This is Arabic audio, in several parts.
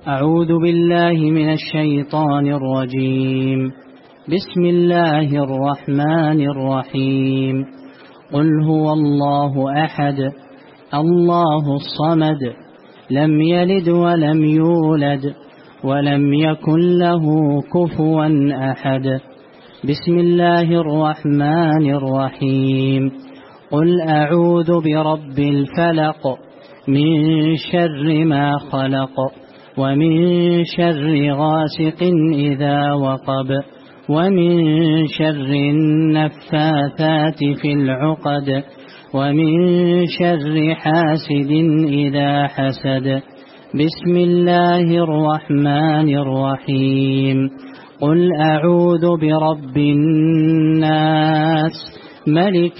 أعوذ بالله من الشيطان الرجيم. بسم الله الرحمن الرحيم. قل هو الله أحد الله الصمد لم يلد ولم يولد ولم يكن له كفوا أحد. بسم الله الرحمن الرحيم. قل أعوذ برب الفلق من شر ما خلق ومن شر غاسق إذا وقب ومن شر النفاثات في العقد ومن شر حاسد إذا حسد. بسم الله الرحمن الرحيم. قل أعوذ برب الناس ملك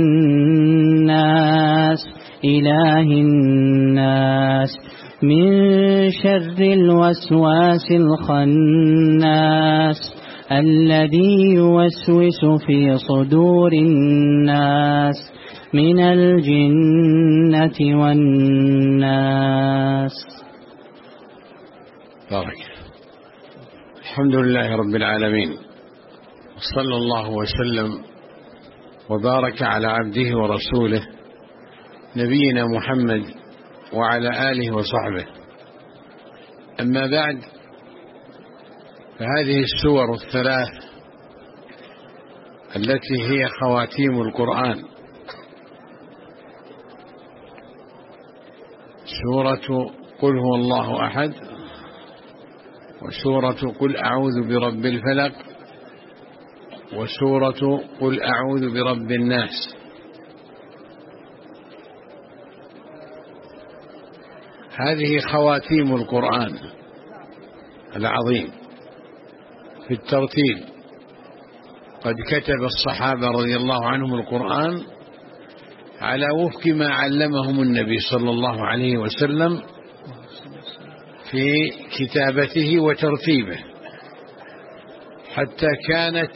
الناس إله الناس من شر الوسواس الخناس الذي يوسوس في صدور الناس من الجنة والناس. بارك. الحمد لله رب العالمين، وصلى الله وسلم وبارك على عبده ورسوله نبينا محمد وعلى آله وصحبه. أما بعد، فهذه السور الثلاث التي هي خواتيم القرآن، سورة قل هو الله أحد، وسورة قل أعوذ برب الفلق، وسورة قل أعوذ برب الناس. هذه خواتيم القرآن العظيم في الترتيب. قد كتب الصحابة رضي الله عنهم القرآن على وفق ما علمهم النبي صلى الله عليه وسلم في كتابته وترتيبه، حتى كانت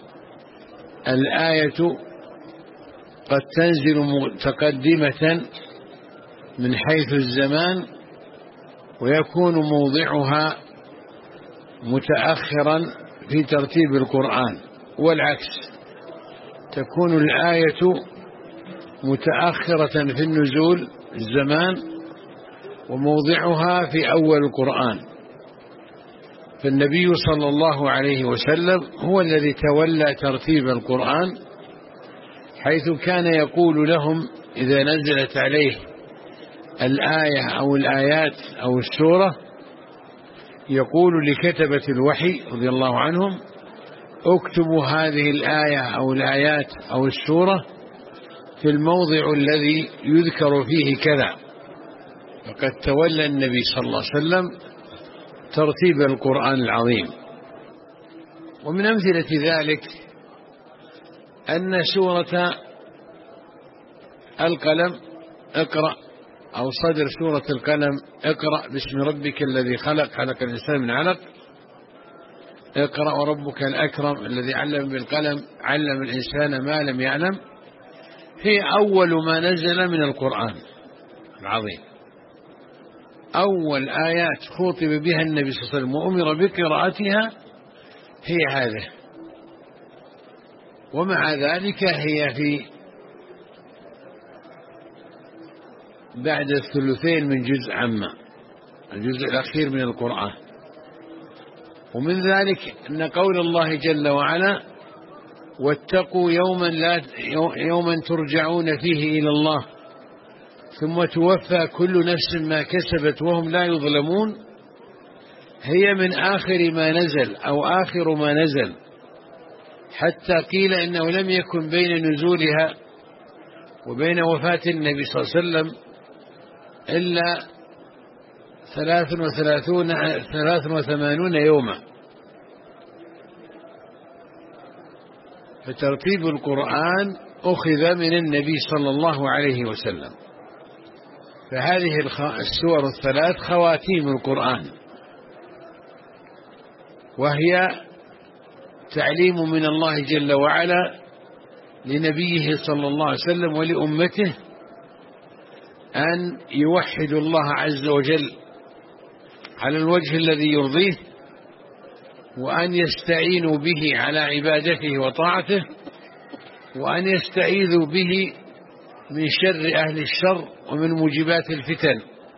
الآية قد تنزل متقدمة من حيث الزمان، ويكون موضعها متأخرا في ترتيب القرآن، والعكس، تكون الآية متأخرة في النزول الزمان وموضعها في أول القرآن. فالنبي صلى الله عليه وسلم هو الذي تولى ترتيب القرآن، حيث كان يقول لهم إذا نزلت عليه الآية أو الآيات أو السورة، يقول لكتبة الوحي رضي الله عنهم: اكتبوا هذه الآية أو الآيات أو السورة في الموضع الذي يذكر فيه كذا. فقد تولى النبي صلى الله عليه وسلم ترتيب القرآن العظيم. ومن أمثلة ذلك أن سورة القلم اقرأ، أو صدر سورة القلم اقرأ باسم ربك الذي خلق، خلق الإنسان من علق، اقرأ وربك الأكرم الذي علم بالقلم علم الإنسان ما لم يعلم، هي أول ما نزل من القرآن العظيم. أول آيات خطب بها النبي صلى الله عليه وسلم وأمر بقراءتها هي هذه، ومع ذلك هي في بعد الثلثين من جزء عامة، الجزء الأخير من القرآن. ومن ذلك أن قول الله جل وعلا: واتقوا يوما ترجعون فيه إلى الله ثم توفى كل نفس ما كسبت وهم لا يظلمون، هي من آخر ما نزل أو آخر ما نزل، حتى قيل إنه لم يكن بين نزولها وبين وفاة النبي صلى الله عليه وسلم إلا 83 يوما. فترتيب القرآن أخذ من النبي صلى الله عليه وسلم. فهذه السور الثلاث خواتيم القرآن، وهي تعليم من الله جل وعلا لنبيه صلى الله عليه وسلم ولأمته أن يوحدوا الله عز وجل على الوجه الذي يرضيه، وأن يستعينوا به على عبادته وطاعته، وأن يستعيذوا به من شر أهل الشر ومن موجبات الفتن.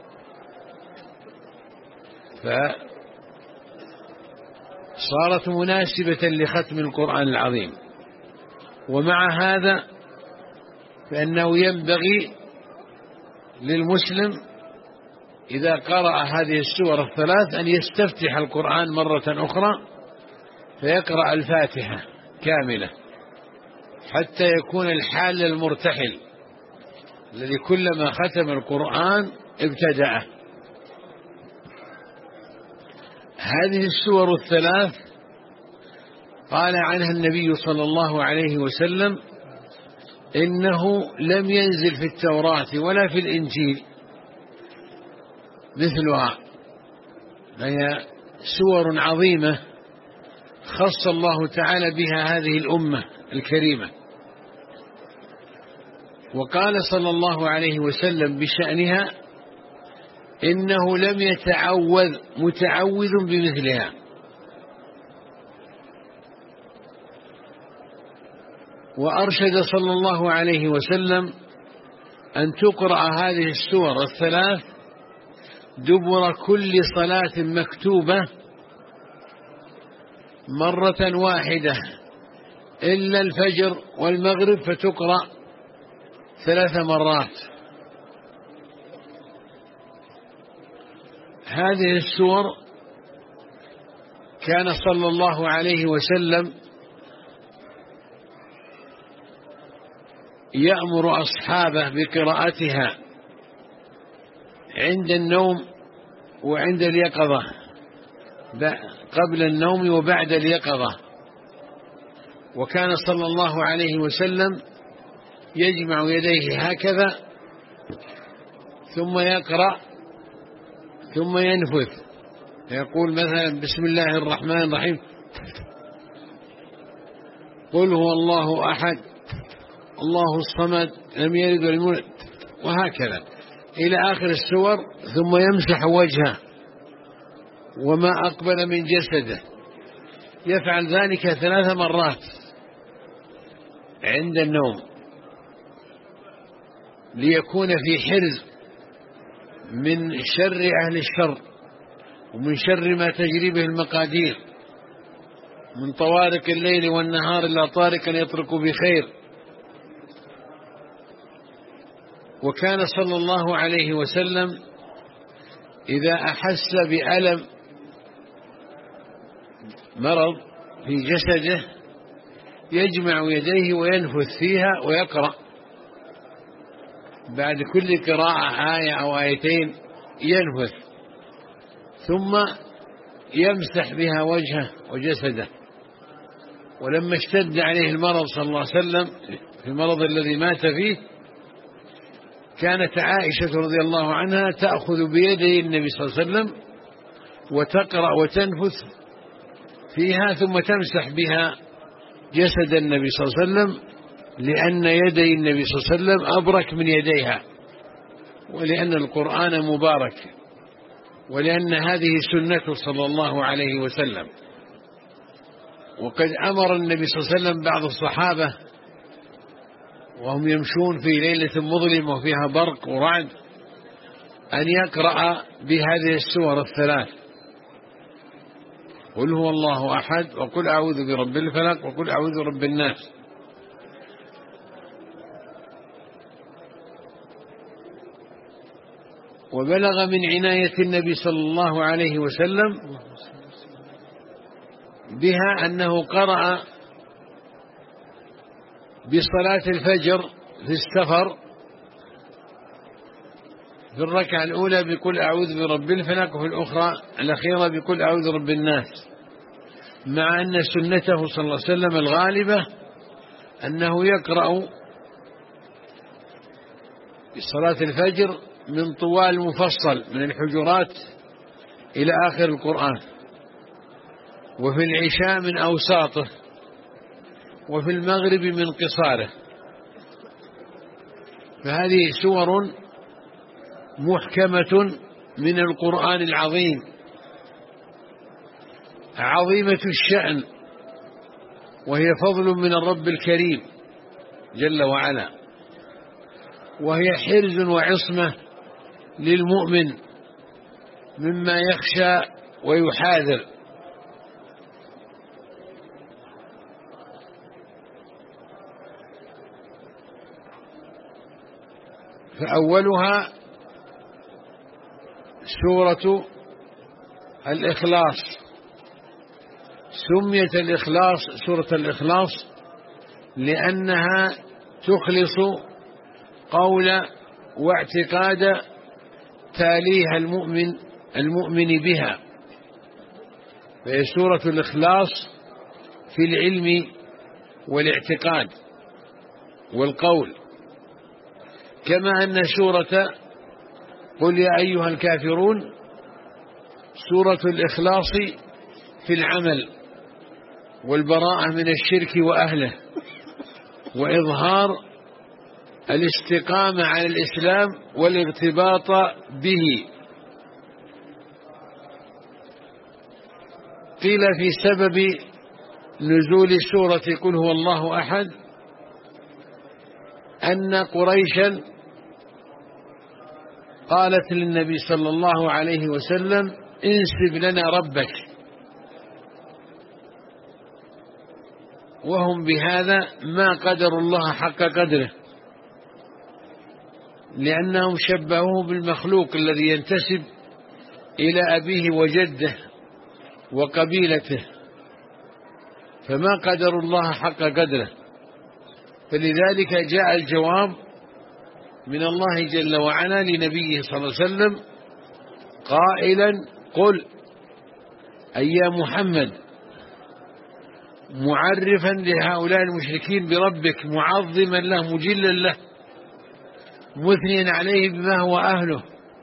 فصارت مناسبة لختم القرآن العظيم. ومع هذا فإنه ينبغي للمسلم إذا قرأ هذه السور الثلاث أن يستفتح القرآن مرة أخرى فيقرأ الفاتحة كاملة حتى يكون الحال المرتحل الذي كلما ختم القرآن ابتدأه. هذه السور الثلاث قال عنها النبي صلى الله عليه وسلم إنه لم ينزل في التوراة ولا في الإنجيل مثلها، هي سور عظيمة خص الله تعالى بها هذه الأمة الكريمة. وقال صلى الله عليه وسلم بشأنها إنه لم يتعوذ متعوذ بمثلها. وأرشد صلى الله عليه وسلم أن تقرأ هذه السور الثلاث دبر كل صلاة مكتوبة مرة واحدة إلا الفجر والمغرب فتقرأ 3 مرات. هذه السور كان صلى الله عليه وسلم يأمر أصحابه بقراءتها عند النوم وعند اليقظة، قبل النوم وبعد اليقظة. وكان صلى الله عليه وسلم يجمع يديه هكذا ثم يقرأ ثم ينفث، يقول مثلا بسم الله الرحمن الرحيم، قل هو الله أحد الله الصمد لم يلد ولم يولد، وهكذا إلى آخر السور، ثم يمسح وجهه وما أقبل من جسده. يفعل ذلك 3 مرات عند النوم ليكون في حرز من شر أهل الشر ومن شر ما تجري به المقادير من طوارق الليل والنهار إلا طارقا يطرق بخير. وكان صلى الله عليه وسلم إذا أحس بألم مرض في جسده يجمع يديه وينفث فيها ويقرأ بعد كل قراءة آية أو آيتين ينفث، ثم يمسح بها وجهه وجسده. ولما اشتد عليه المرض صلى الله عليه وسلم في المرض الذي مات فيه، كانت عائشة رضي الله عنها تأخذ بيدي النبي صلى الله عليه وسلم وتقرأ وتنفث فيها ثم تمسح بها جسد النبي صلى الله عليه وسلم، لأن يدي النبي صلى الله عليه وسلم أبرك من يديها، ولأن القرآن مبارك، ولأن هذه سنته صلى الله عليه وسلم. وقد أمر النبي صلى الله عليه وسلم بعض الصحابة وهم يمشون في ليلة مظلمة وفيها برق ورعد أن يقرأ بهذه السور الثلاث، قل هو الله أحد وقل أعوذ برب الفلق وقل أعوذ برب الناس. وبلغ من عناية النبي صلى الله عليه وسلم بها أنه قرأ بصلاة الفجر في السفر في الركعة الأولى بقل أعوذ برب الفلق، وفي الأخرى الأخيرة بقل أعوذ برب الناس، مع أن سنته صلى الله عليه وسلم الغالبة أنه يقرأ بصلاة الفجر من طوال مفصل من الحجرات إلى آخر القرآن، وفي العشاء من أوساطه، وفي المغرب من قصاره. فهذه سور محكمة من القرآن العظيم عظيمة الشأن، وهي فضل من الرب الكريم جل وعلا، وهي حرز وعصمة للمؤمن مما يخشى ويحاذر. فأولها سورة الإخلاص، سميت الإخلاص سورة الإخلاص لأنها تخلص قول واعتقاد تاليها المؤمن بها، فهي سورة الإخلاص في العلم والاعتقاد والقول، كما أن سورة قل يا أيها الكافرون سورة الإخلاص في العمل والبراءة من الشرك وأهله، وإظهار الاستقامة على الإسلام والارتباط به. قيل في سبب نزول سورة قل هو الله أحد أن قريشا قالت للنبي صلى الله عليه وسلم انسب لنا ربك، وهم بهذا ما قدروا الله حق قدره، لأنهم شبهوه بالمخلوق الذي ينتسب إلى أبيه وجده وقبيلته، فما قدروا الله حق قدره. فلذلك جاء الجواب من الله جل وعلا لنبيه صلى الله عليه وسلم قائلا قل أي يا محمد، معرفا لهؤلاء المشركين بربك، معظما له مجلا له، مثنيا عليه بما هو أهله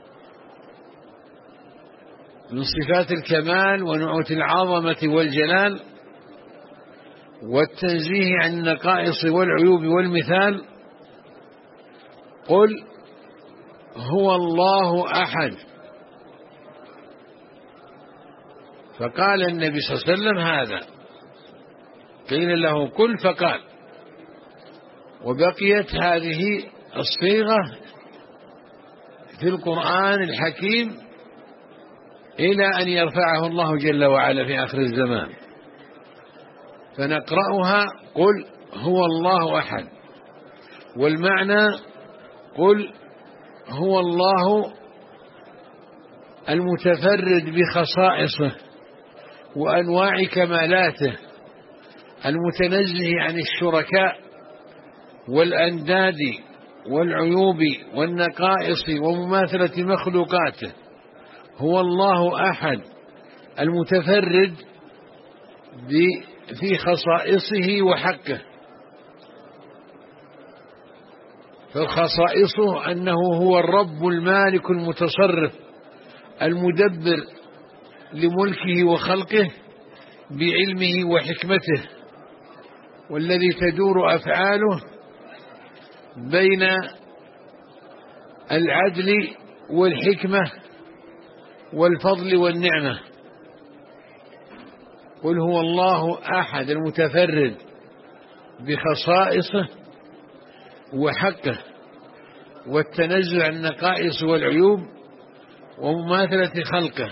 من صفات الكمال ونعوت العظمة والجلال والتنزيه عن النقائص والعيوب والمثال. قل هو الله أحد. فقال النبي صلى الله عليه وسلم هذا، قيل له قل فقال، وبقيت هذه الصيغة في القرآن الحكيم إلى أن يرفعه الله جل وعلا في آخر الزمان، فنقرأها قل هو الله أحد، والمعنى قل هو الله المتفرد بخصائصه وأنواع كمالاته، المتنزه عن الشركاء والأنداد والعيوب والنقائص ومماثلة مخلوقاته. هو الله أحد المتفرد في خصائصه وحقه، فخصائصه أنه هو الرب المالك المتصرف المدبر لملكه وخلقه بعلمه وحكمته، والذي تدور أفعاله بين العدل والحكمة والفضل والنعمة. قل هو الله أحد المتفرد بخصائصه وحقه والتنزه عن النقائص والعيوب ومماثلة خلقه.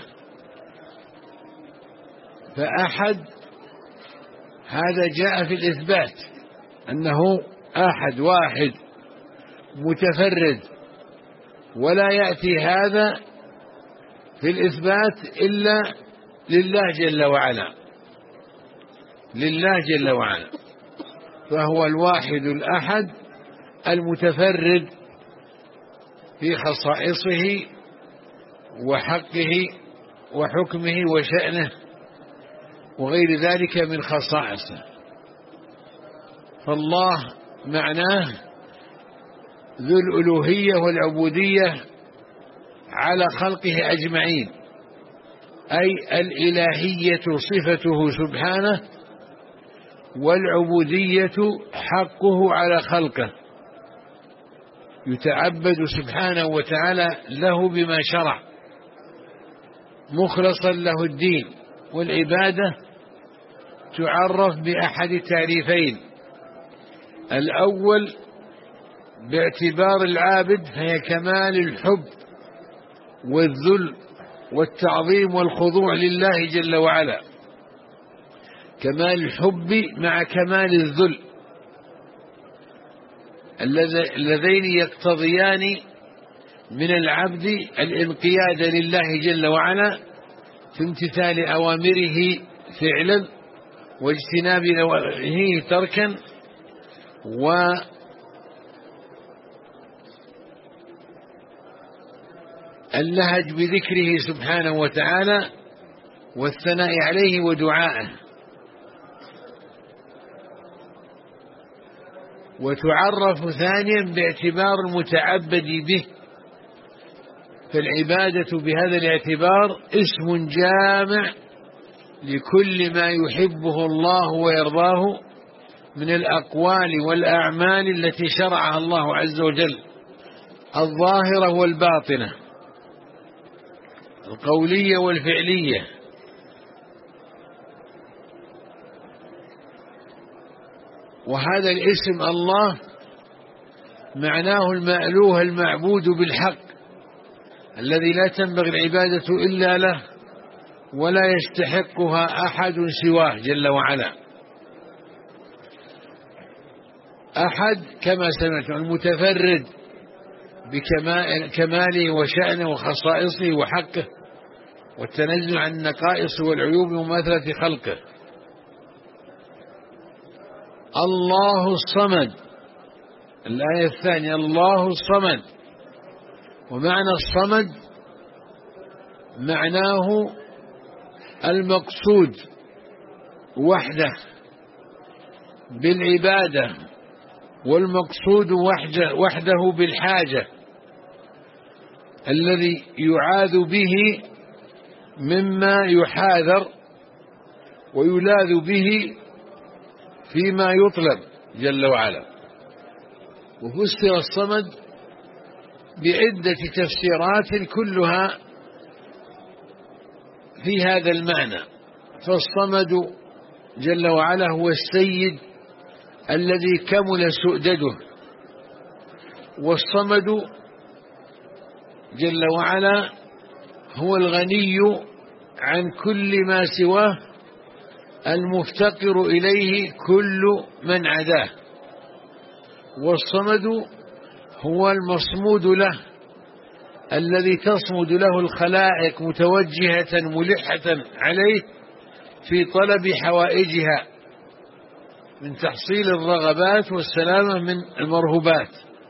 فأحد هذا جاء في الإثبات أنه أحد واحد متفرد، ولا يأتي هذا في الإثبات إلا لله جل وعلا، لله جل وعلا، فهو الواحد الأحد المتفرد في خصائصه وحقه وحكمه وشأنه وغير ذلك من خصائصه. فالله معناه ذو الألوهية والعبودية على خلقه أجمعين، أي الإلهية صفته سبحانه، والعبودية حقه على خلقه، يتعبد سبحانه وتعالى له بما شرع مخلصا له الدين والعبادة تعرف بأحد تعريفين: الأول باعتبار العابد فهي كمال الحب والذل والتعظيم والخضوع لله جل وعلا، كمال الحب مع كمال الذل، اللذين يقتضيان من العبد الانقياد لله جل وعلا في امتثال أوامره فعلا واجتناب نواهيه تركا، واللهج بذكره سبحانه وتعالى والثناء عليه ودعائه. وتعرف ثانيا باعتبار المتعبد به، فالعبادة بهذا الاعتبار اسم جامع لكل ما يحبه الله ويرضاه من الأقوال والأعمال التي شرعها الله عز وجل، الظاهرة والباطنة، القولية والفعلية. وهذا الاسم الله معناه المألوه المعبود بالحق الذي لا تنبغي العبادة إلا له ولا يستحقها أحد سواه جل وعلا. أحد كما سمعت المتفرد بكماله وشأنه وخصائصه وحقه والتنزه عن النقائص والعيوب ومماثلة خلقه. الله الصمد، الآية الثانية الله الصمد. ومعنى الصمد معناه المقصود وحده بالعبادة، والمقصود وحده بالحاجة، الذي يعاذ به مما يحاذر ويلاذ به فيما يطلب جل وعلا. وفسر الصمد بعدة تفسيرات كلها في هذا المعنى. فالصمد جل وعلا هو السيد الذي كمل سؤدده، والصمد جل وعلا هو الغني عن كل ما سواه المفتقر إليه كل من عداه. والصمد هو المصمود له الذي تصمد له الخلائق متوجهة ملحة عليه في طلب حوائجها من تحصيل الرغبات والسلامة من المرهوبات.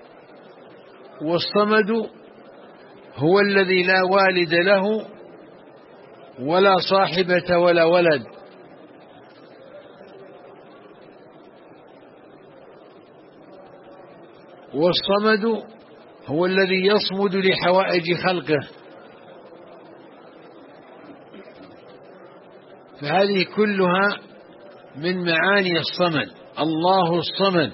والصمد هو الذي لا والد له ولا صاحبة ولا ولد، والصمد هو الذي يصمد لحوائج خلقه. فهذه كلها من معاني الصمد. الله الصمد.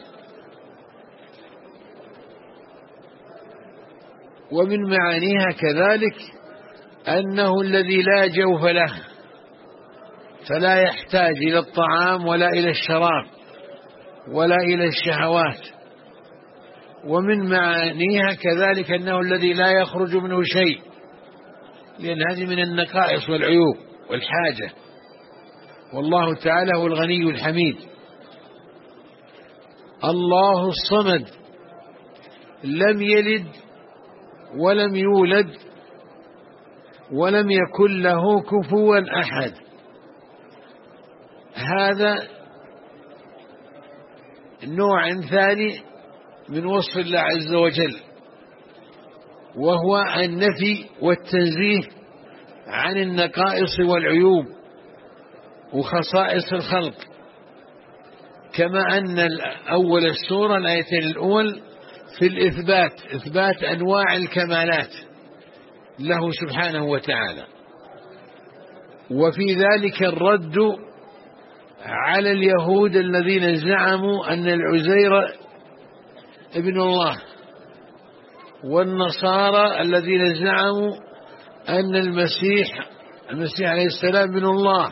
ومن معانيها كذلك أنه الذي لا جوف له، فلا يحتاج إلى الطعام ولا إلى الشراب ولا إلى الشهوات. ومن معانيها كذلك أنه الذي لا يخرج منه شيء، لأن هذه من النقائص والعيوب والحاجة، والله تعالى هو الغني الحميد. الله الصمد لم يلد ولم يولد ولم يكن له كفوا أحد. هذا نوع ثاني من وصف الله عز وجل، وهو النفي والتنزيه عن النقائص والعيوب وخصائص الخلق، كما أن أول السورة الآيتين الأول في الإثبات، إثبات أنواع الكمالات له سبحانه وتعالى، وفي ذلك الرد على اليهود الذين زعموا أن العزير ابن الله، والنصارى الذين زعموا أن المسيح المسيح عليه السلام ابن الله،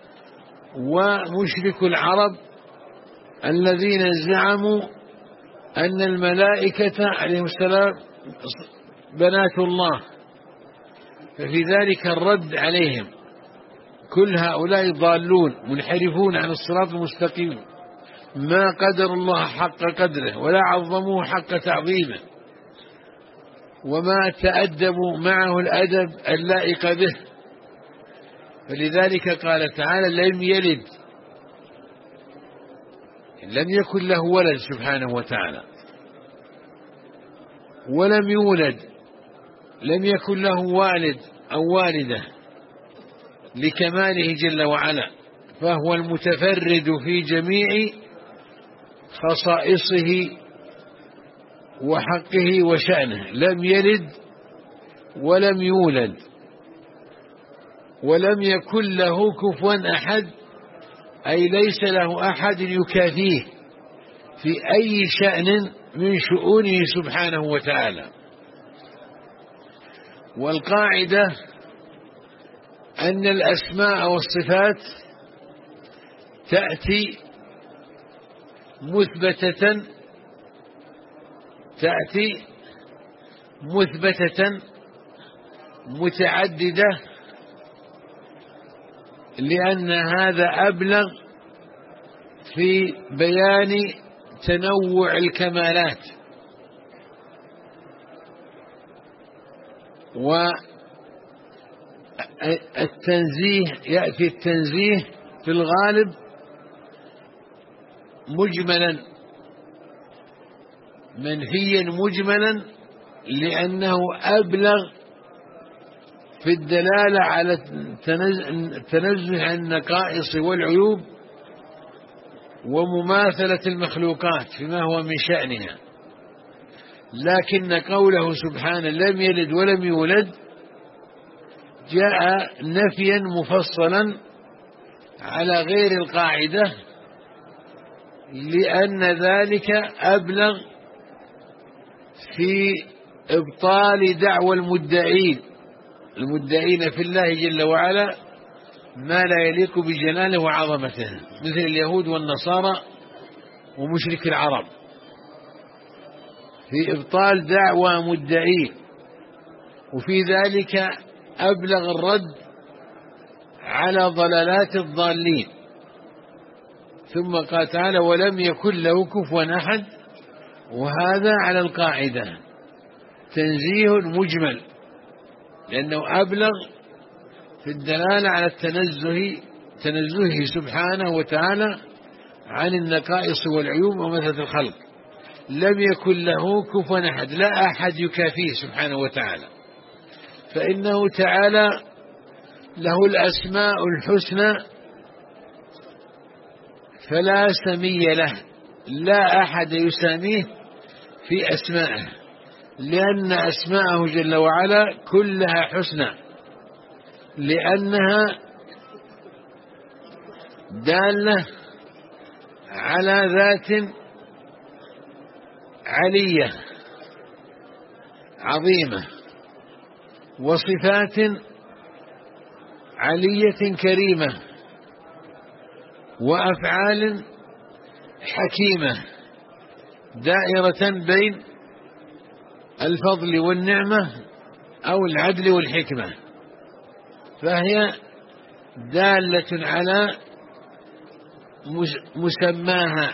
ومشرك العرب الذين زعموا أن الملائكة عليهم السلام بنات الله، ففي ذلك الرد عليهم. كل هؤلاء ضالون منحرفون عن الصراط المستقيم، ما قدر الله حق قدره ولا عظموه حق تعظيمه، وما تأدبوا معه الأدب اللائق به. فلذلك قال تعالى: لم يلد، لم يكن له ولد سبحانه وتعالى، ولم يولد، لم يكن له والد أو والدة، لكماله جل وعلا، فهو المتفرد في جميع خصائصه وحقه وشأنه. لم يلد ولم يولد ولم يكن له كفوا أحد، أي ليس له أحد يكافيه في أي شأن من شؤونه سبحانه وتعالى. والقاعدة أن الأسماء والصفات تأتي مثبتة متعددة، لأن هذا أبلغ في بيان تنوع الكمالات. والتنزيه يأتي التنزيه في الغالب مجملا منفيا مجملا، لأنه أبلغ في الدلالة على التنزه عن النقائص والعيوب ومماثلة المخلوقات فيما هو من شأنها. لكن قوله سبحانه لم يلد ولم يولد جاء نفيا مفصلا على غير القاعدة، لأن ذلك أبلغ في إبطال دعوى المدعين في الله جل وعلا ما لا يليق بجلاله وعظمته، مثل اليهود والنصارى ومشرك العرب، في إبطال دعوى مدعين، وفي ذلك أبلغ الرد على ضلالات الضالين. ثم قال تعالى: ولم يكن له كفوا أحد، وهذا على القاعدة تنزيه مجمل، لأنه أبلغ في الدلالة على تنزهه سبحانه وتعالى عن النقائص والعيوب ومثلة الخلق. لم يكن له كفوا أحد، لا أحد يكافيه سبحانه وتعالى، فإنه تعالى له الأسماء الحسنى فلا سمي له، لا أحد يساميه في أسمائه، لأن أسماءه جل وعلا كلها حسنى، لأنها دالة على ذات علية عظيمة، وصفات علية كريمة، وأفعال حكيمة دائرة بين الفضل والنعمة أو العدل والحكمة، فهي دالة على مسماها،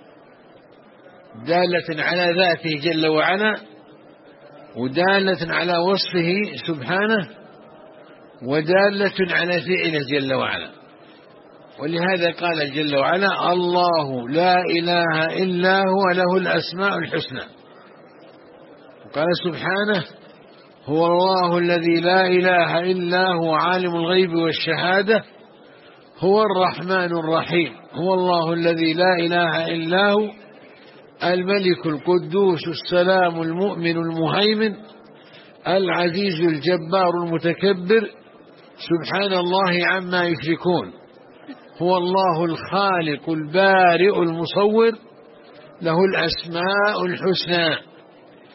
دالة على ذاته جل وعلا، ودالة على وصفه سبحانه، ودالة على فعله جل وعلا. ولهذا قال جل وعلا: الله لا إله إلا هو له الأسماء الحسنى. وقال سبحانه: هو الله الذي لا إله إلا هو عالم الغيب والشهادة هو الرحمن الرحيم. هو الله الذي لا إله إلا هو الملك القدوس السلام المؤمن المهيمن العزيز الجبار المتكبر سبحان الله عما يشركون. هو الله الخالق البارئ المصور له الأسماء الحسنى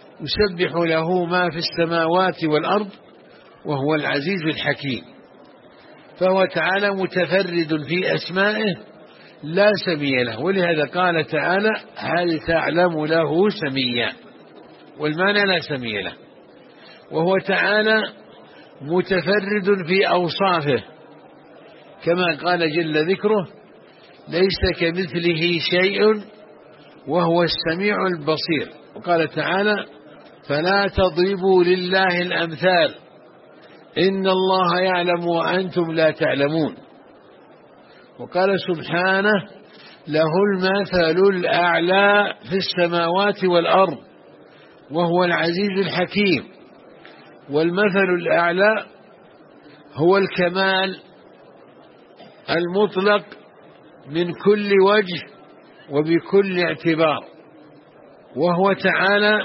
يسبح له ما في السماوات والأرض وهو العزيز الحكيم. فهو تعالى متفرد في أسمائه لا سمي له، ولهذا قال تعالى هل تعلم له سميا، والمعنى لا سمي له. وهو تعالى متفرد في أوصافه كما قال جل ذكره ليس كمثله شيء وهو السميع البصير. وقال تعالى فلا تضربوا لله الأمثال إن الله يعلم وأنتم لا تعلمون. وقال سبحانه له المثل الأعلى في السماوات والأرض وهو العزيز الحكيم. والمثل الأعلى هو الكمال المطلق من كل وجه وبكل اعتبار، وهو تعالى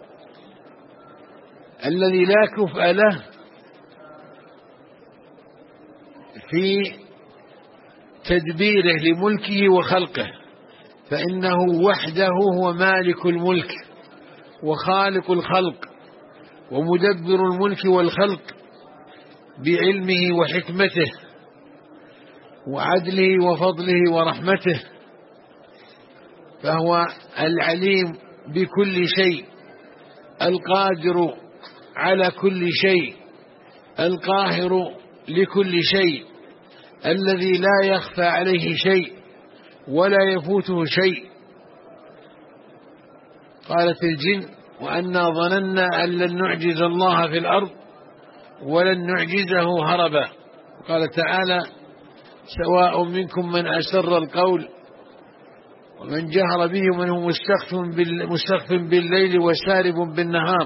الذي لا كفء له في تدبيره لملكه وخلقه، فإنه وحده هو مالك الملك وخالق الخلق ومدبر الملك والخلق بعلمه وحكمته وعدله وفضله ورحمته. فهو العليم بكل شيء، القادر على كل شيء، القاهر لكل شيء، الذي لا يخفى عليه شيء ولا يفوته شيء. قالت الجن وأنا ظننا أن لن نعجز الله في الأرض ولن نعجزه هربا. قال تعالى سواء منكم من أسر القول ومن جهر به ومن هو مستخف بالليل وسارب بالنهار.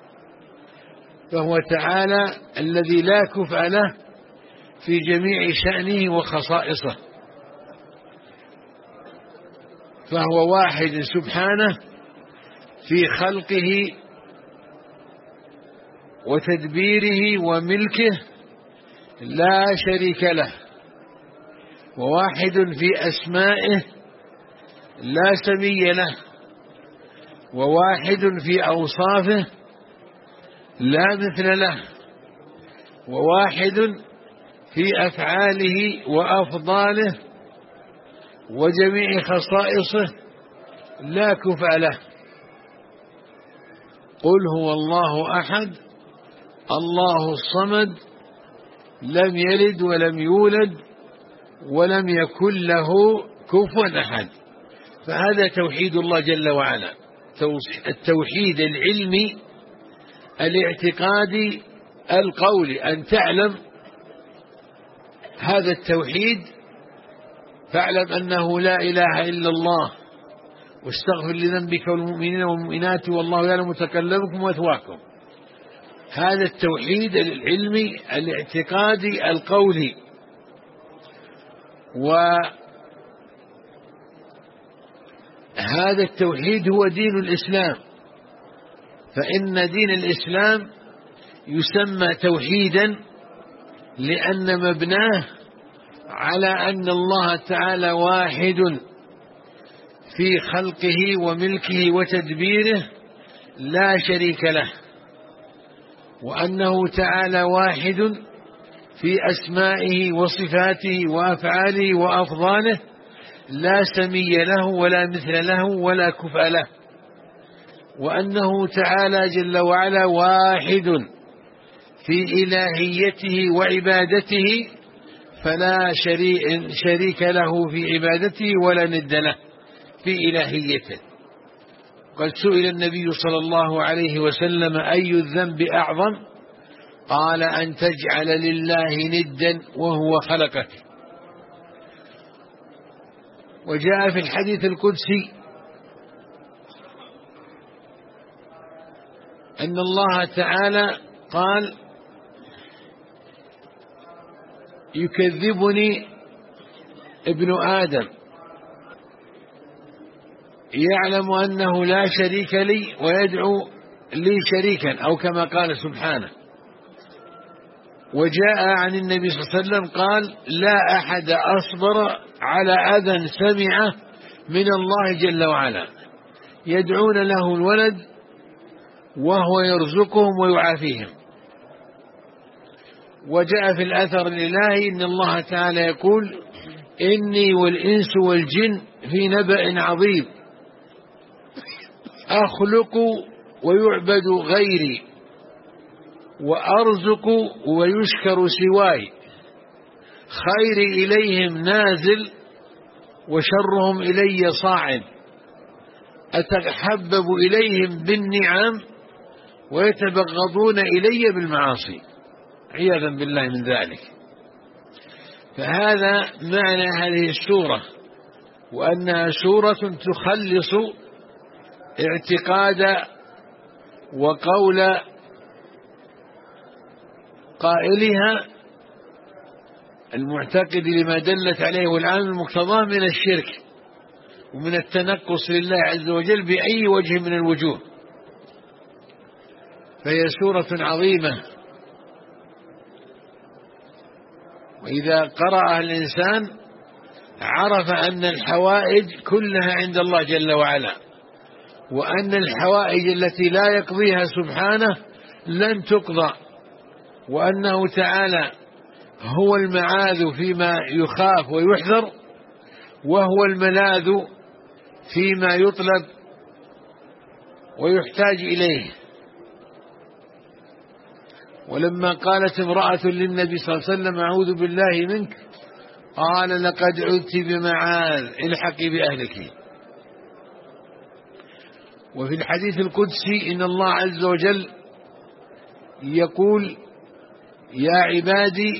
فهو تعالى الذي لا كفء له في جميع شأنه وخصائصه، فهو واحد سبحانه في خلقه وتدبيره وملكه لا شريك له، وواحد في أسمائه لا سمي له، وواحد في أوصافه لا مثل له، وواحد في أفعاله وأفضاله وجميع خصائصه لا كفء له. قل هو الله أحد الله الصمد لم يلد ولم يولد ولم يكن له كفوا أحد. فهذا توحيد الله جل وعلا، التوحيد العلمي الاعتقادي القولي، أن تعلم هذا التوحيد، فاعلم أنه لا إله إلا الله واستغفر لذنبك والمؤمنين والمؤمنات والله يعلم متكلمكم ومثواكم. هذا التوحيد العلمي الاعتقادي القولي. وهذا التوحيد هو دين الإسلام، فإن دين الإسلام يسمى توحيدا لأن مبناه على أن الله تعالى واحد في خلقه وملكه وتدبيره لا شريك له، وأنه تعالى واحد في أسمائه وصفاته وأفعاله وأفضاله لا سمي له ولا مثل له ولا كفء له، وأنه تعالى جل وعلا واحد في إلهيته وعبادته فلا شريك له في عبادته ولا ند له في إلهيته. قد سئل النبي صلى الله عليه وسلم أي الذنب أعظم؟ قال أن تجعل لله ندا وهو خلقك. وجاء في الحديث القدسي أن الله تعالى قال يكذبني ابن آدم يعلم أنه لا شريك لي ويدعو لي شريكا، أو كما قال سبحانه. وجاء عن النبي صلى الله عليه وسلم قال لا أحد أصبر على أذى سمعه من الله جل وعلا يدعون له الولد وهو يرزقهم ويعافيهم. وجاء في الأثر الإلهي إن الله تعالى يقول: إني والإنس والجن في نبأ عظيم، أخلق ويعبد غيري، وأرزق ويشكر سواي، خيري إليهم نازل وشرهم إلي صاعد، أتحبب إليهم بالنعم ويتبغضون إلي بالمعاصي، عياذا بالله من ذلك. فهذا معنى هذه السورة، وأنها سورة تخلص اعتقاد وقول قائلها المعتقد لما دلت عليه والعام المقتضاه من الشرك ومن التنقص لله عز وجل بأي وجه من الوجوه. فهي سورة عظيمة، وإذا قرأها الإنسان عرف أن الحوائج كلها عند الله جل وعلا، وأن الحوائج التي لا يقضيها سبحانه لن تقضى، وأنه تعالى هو المعاذ فيما يخاف ويحذر، وهو الملاذ فيما يطلب ويحتاج إليه. ولما قالت امرأة للنبي صلى الله عليه وسلم: أعوذ بالله منك، قال: لقد عذت بمعاذ، الحقي بأهلك. وفي الحديث القدسي إن الله عز وجل يقول: يا عبادي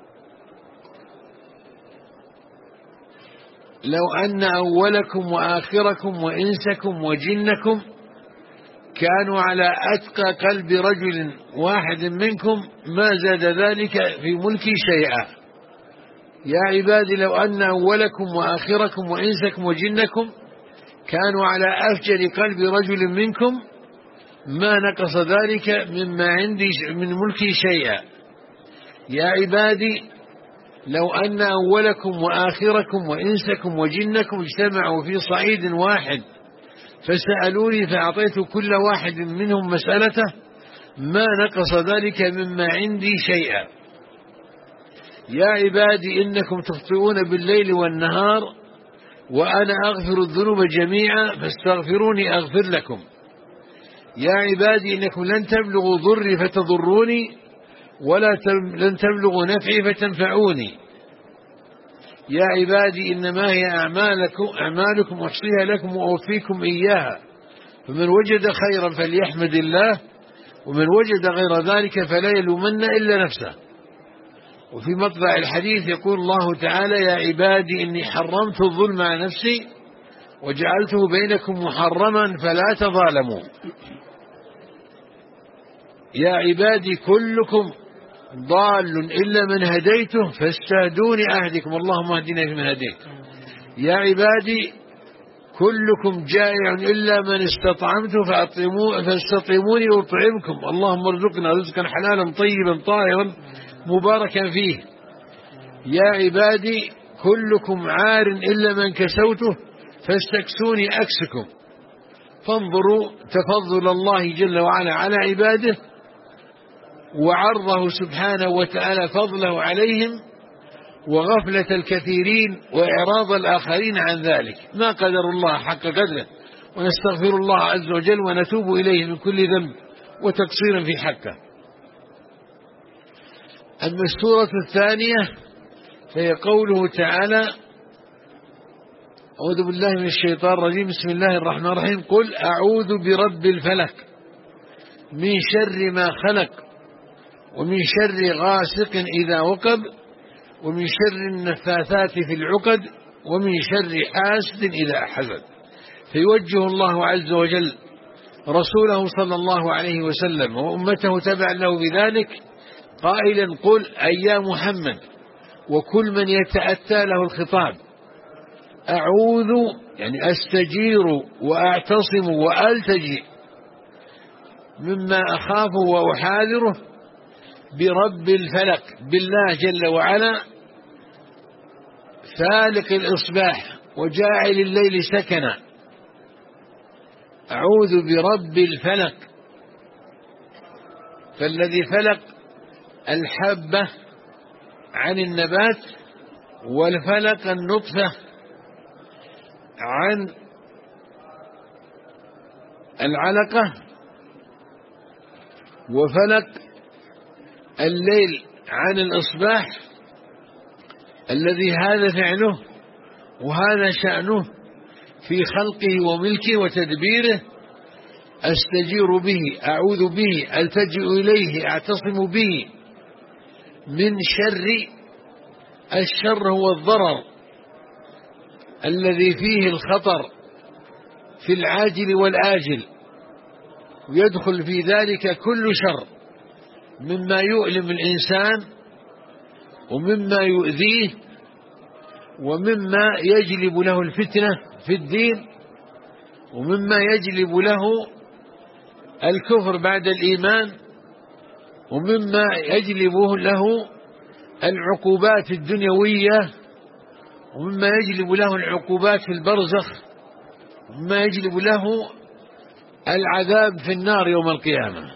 لو أن أولكم وآخركم وإنسكم وجنكم كانوا على أتقى قلب رجل واحد منكم ما زاد ذلك في ملكي شيئا. يا عبادي لو أن أولكم وآخركم وإنسكم وجنكم كانوا على أفجر قلب رجل منكم ما نقص ذلك مما عندي من ملكي شيئا. يا عبادي لو أن أولكم وآخركم وإنسكم وجنكم اجتمعوا في صعيد واحد فسألوني فأعطيت كل واحد منهم مسألته ما نقص ذلك مما عندي شيئا. يا عبادي إنكم تخطئون بالليل والنهار وأنا أغفر الذنوب جميعا فاستغفروني أغفر لكم. يا عبادي إنكم لن تبلغوا ضري فتضروني ولا لن تبلغوا نفعي فتنفعوني. يا عبادي إنما هي أعمالكم أحصيها لكم وأوفيكم إياها، فمن وجد خيرا فليحمد الله، ومن وجد غير ذلك فلا يلومن إلا نفسه. وفي مطلع الحديث يقول الله تعالى: يا عبادي إني حرمت الظلم على نفسي وجعلته بينكم محرما فلا تظالموا. يا عبادي كلكم ضال إلا من هديته فاستهدوني أهدكم، اللهم اهدنا فيمن هديت. يا عبادي كلكم جائع إلا من استطعمته فاستطعموني أطعمكم، اللهم ارزقنا رزقا حلالا طيبا طاهرا مباركا فيه. يا عبادي كلكم عار إلا من كسوته فاستكسوني أكسكم. فانظروا تفضل الله جل وعلا على عباده وعرضه سبحانه وتعالى فضله عليهم وغفلة الكثيرين وإعراض الآخرين عن ذلك. ما قدر الله حق قدره، ونستغفر الله عز وجل ونتوب إليه من كل ذنب وتقصير في حقه. أما السورة الثانية فهي قوله تعالى: أعوذ بالله من الشيطان الرجيم، بسم الله الرحمن الرحيم، قل أعوذ برب الفلق من شر ما خلق ومن شر غاسق إذا وقب ومن شر النفاثات في العقد ومن شر حاسد إذا حسد. فيوجه الله عز وجل رسوله صلى الله عليه وسلم وأمته تبعا له بذلك قائلا: قل أي يا محمد وكل من يتأتى له الخطاب، أعوذ يعني أستجير وأعتصم وألتجئ مما أخافه وأحاذره برب الفلق، بالله جل وعلا فالق الإصباح وجاعل الليل سكنا. أعوذ برب الفلق، فالذي فلق الحبة عن النبات، والفلق النطفة عن العلقة، وفلق الليل عن الإصباح، الذي هذا فعله وهذا شأنه في خلقه وملكه وتدبيره، أستجير به، أعوذ به، ألتجئ إليه، أعتصم به من شر. الشر هو الضرر الذي فيه الخطر في العاجل والآجل، ويدخل في ذلك كل شر مما يؤلم الإنسان ومما يؤذيه ومما يجلب له الفتنة في الدين ومما يجلب له الكفر بعد الإيمان ومما يجلب له العقوبات الدنيوية ومما يجلب له العقوبات في البرزخ ومما يجلب له العذاب في النار يوم القيامة.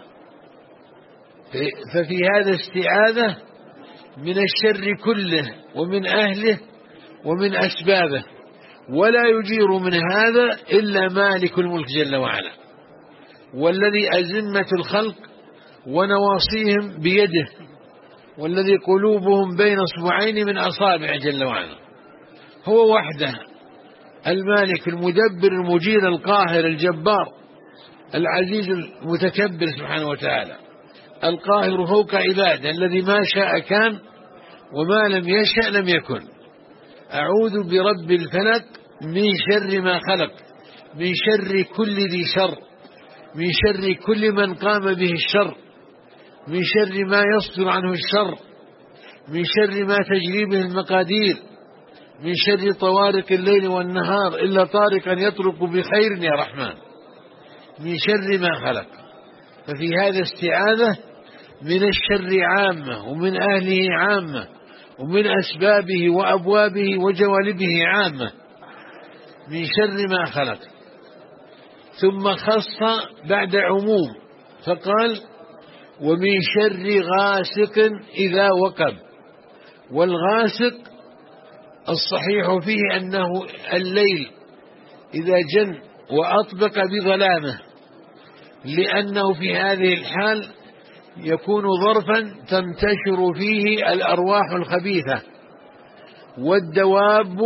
ففي هذا استعاذة من الشر كله ومن أهله ومن أسبابه، ولا يجير من هذا إلا مالك الملك جل وعلا، والذي أزمة الخلق ونواصيهم بيده، والذي قلوبهم بين اصبعين من أصابع جل وعلا. هو وحده المالك المدبر المجير القاهر الجبار العزيز المتكبر سبحانه وتعالى، القاهر فوق عباده، الذي ما شاء كان وما لم يشأ لم يكن. أعوذ برب الفلق من شر ما خلق، من شر كل ذي شر، من شر كل من قام به الشر، من شر ما يصدر عنه الشر، من شر ما تجري به المقادير، من شر طوارق الليل والنهار إلا طارقا يطرق بخير يا رحمن، من شر ما خلق. ففي هذا استعاذة من الشر عامة ومن أهله عامة ومن أسبابه وأبوابه وجوانبه عامة، من شر ما خلق. ثم خص بعد عموم فقال ومن شر غاسق إذا وقب. والغاسق الصحيح فيه أنه الليل إذا جن وأطبق بظلامه، لأنه في هذه الحال يكون ظرفا تنتشر فيه الأرواح الخبيثة والدواب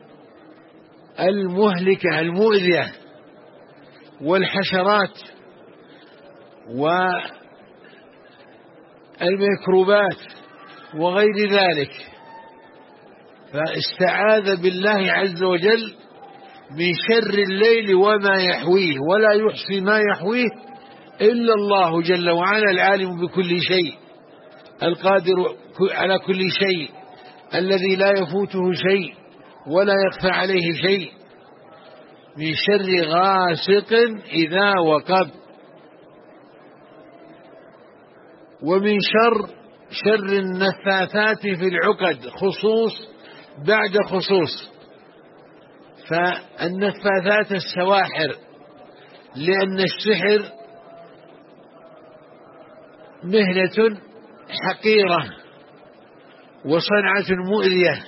المهلكة المؤذية والحشرات والميكروبات وغير ذلك. فاستعاذ بالله عز وجل من شر الليل وما يحويه، ولا يحصي ما يحويه إلا الله جل وعلا العالم بكل شيء القادر على كل شيء الذي لا يفوته شيء ولا يخفى عليه شيء. من شر غاسق إذا وقب. ومن شر النفاثات في العقد، خصوص بعد خصوص. فالنفاثات السواحر، لأن السحر مهنة حقيرة وصنعة مؤذية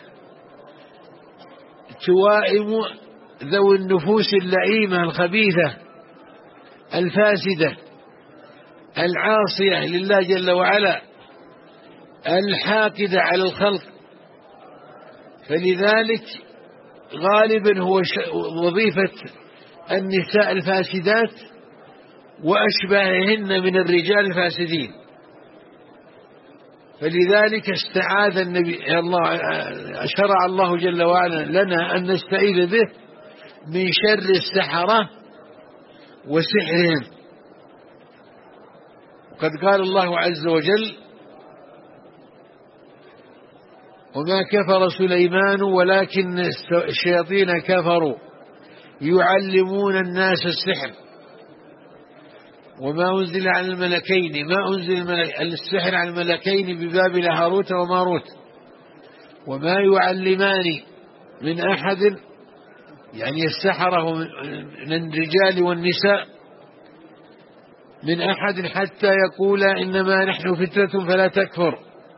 توائم ذوي النفوس اللئيمة الخبيثة الفاسدة العاصية لله جل وعلا الحاقدة على الخلق. فلذلك غالبا هو وظيفة النساء الفاسدات وأشباههن من الرجال الفاسدين. فلذلك استعاذ النبي شرع الله جل وعلا لنا أن نستعيذ به من شر السحرة وسحرهم. وقد قال الله عز وجل وما كفر سليمان ولكن الشياطين كفروا يعلمون الناس السحر وما أنزل على الملكين، ما أنزل السحر على الملكين ببابل هاروت وماروت وما يعلمان من أحد، يعني السحرة من الرجال والنساء، من أحد حتى يقول إنما نحن فتنة فلا تكفر،